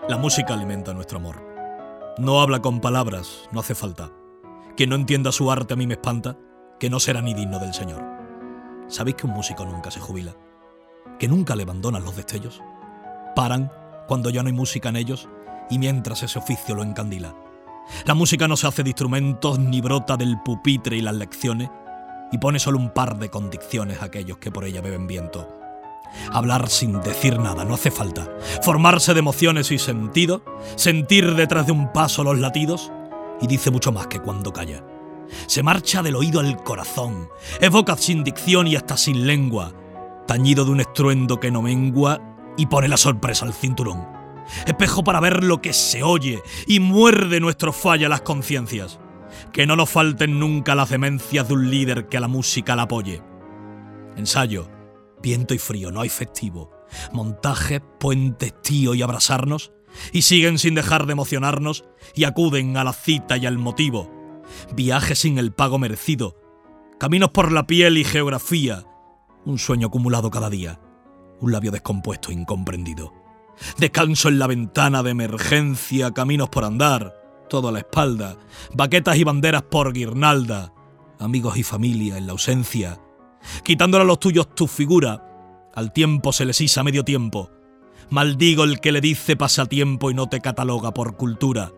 La música alimenta nuestro amor. No habla con palabras, no hace falta. Quien no entienda su arte a mí me espanta, que no será ni digno del Señor. ¿Sabéis que un músico nunca se jubila? ¿Que nunca le abandonan los destellos? Paran cuando ya no hay música en ellos y mientras ese oficio lo encandila. La música no se hace de instrumentos ni brota del pupitre y las lecciones y pone solo un par de condiciones a aquellos que por ella beben viento. Hablar sin decir nada, no hace falta. Formarse de emociones y sentido, sentir detrás de un paso los latidos y dice mucho más que cuando calla. Se marcha del oído al corazón, evoca sin dicción y hasta sin lengua, tañido de un estruendo que no mengua y pone la sorpresa al cinturón. Espejo para ver lo que se oye y muerde nuestro falla a las conciencias. Que no nos falten nunca las demencias de un líder que a la música la apoye. Ensayo, viento y frío, no hay festivo. Montaje, puentes, tío y abrazarnos. Y siguen sin dejar de emocionarnos y acuden a la cita y al motivo. Viaje sin el pago merecido. Caminos por la piel y geografía. Un sueño acumulado cada día. Un labio descompuesto, incomprendido. Descanso en la ventana de emergencia, caminos por andar, todo a la espalda, baquetas y banderas por guirnalda, amigos y familia en la ausencia, quitándole a los tuyos tu figura, al tiempo se les isa medio tiempo, maldigo el que le dice pasatiempo y no te cataloga por cultura.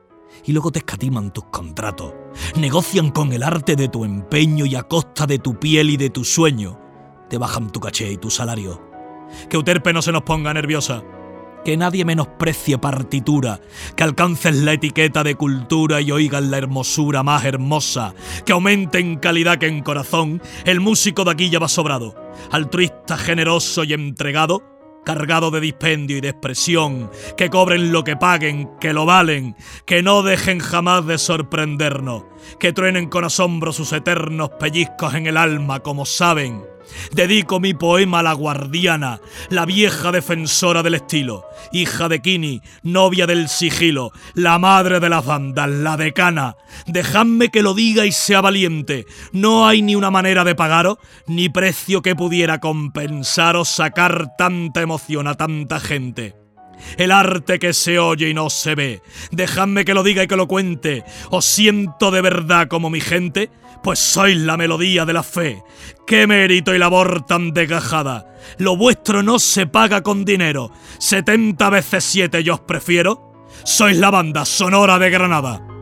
Y luego te escatiman tus contratos, negocian con el arte de tu empeño y a costa de tu piel y de tu sueño, te bajan tu caché y tu salario. Que Euterpe no se nos ponga nerviosa, que nadie menosprecie partitura, que alcances la etiqueta de cultura y oigan la hermosura más hermosa, que aumente en calidad que en corazón, el músico de aquí ya va sobrado, altruista, generoso y entregado, cargado de dispendio y de expresión, que cobren lo que paguen, que lo valen, que no dejen jamás de sorprendernos, que truenen con asombro sus eternos pellizcos en el alma como saben. Dedico mi poema a la guardiana, la vieja defensora del estilo, hija de Kini, novia del sigilo, la madre de las bandas, la decana. Dejadme que lo diga y sea valiente, no hay ni una manera de pagaros, ni precio que pudiera compensaros sacar tanta emoción a tanta gente. El arte que se oye y no se ve, dejadme que lo diga y que lo cuente, os siento de verdad como mi gente, pues sois la melodía de la fe. ¡Qué mérito y labor tan desgajada! Lo vuestro no se paga con dinero, 70 veces 7 yo os prefiero, sois la banda sonora de Granada.